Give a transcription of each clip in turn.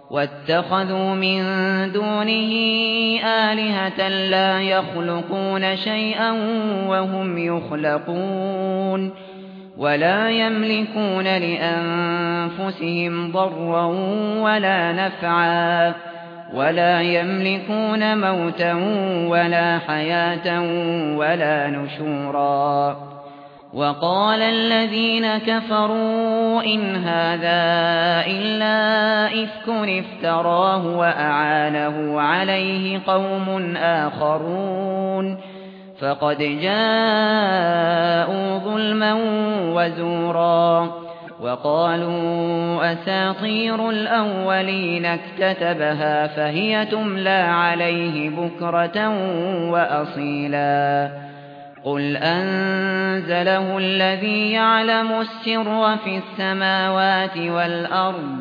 واتخذوا من دونه آلهة لا يخلقون شيئا وهم يخلقون ولا يملكون لأنفسهم ضرا ولا نفعا ولا يملكون موتا ولا حياة ولا نشورا وقال الذين كفروا إن هذا إلا إفك افتراه وأعانه عليه قوم آخرون فقد جاءوا ظلما وزورا وقالوا أساطير الأولين اكتتبها فهي تملى عليه بكرة وأصيلا قل أنزله الذي يعلم السر في السماوات والأرض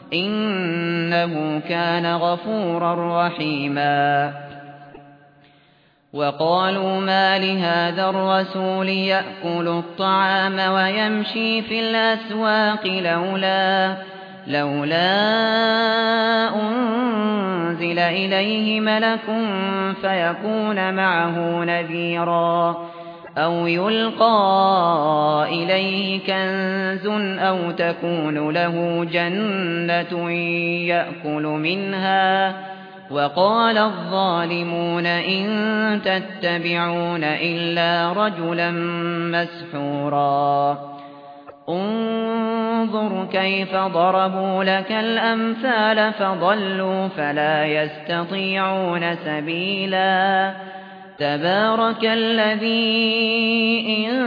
إنه كان غفورا رحيما وقالوا ما لهذا الرسول يأكل الطعام ويمشي في الأسواق لولا أنزل إليه ملك فيكون معه نذيرا أو يلقى إليه كنز أو تكون له جنة يأكل منها وقال الظالمون إن تتبعون إلا رجلا مسحورا انظر كيف ضربوا لك الأمثال فضلوا فلا يستطيعون سبيلا تبارك الذي إن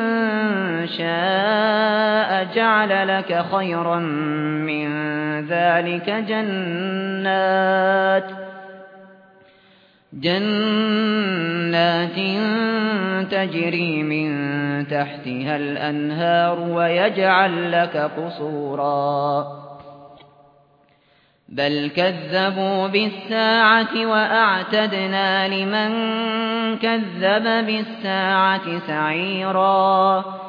شاء جعل لك خيرا من ذلك جنات تجري من تحتها الأنهار ويجعل لك قصورا بل كذبوا بالساعة وأعتدنا لمن كذب بالساعة سعيرا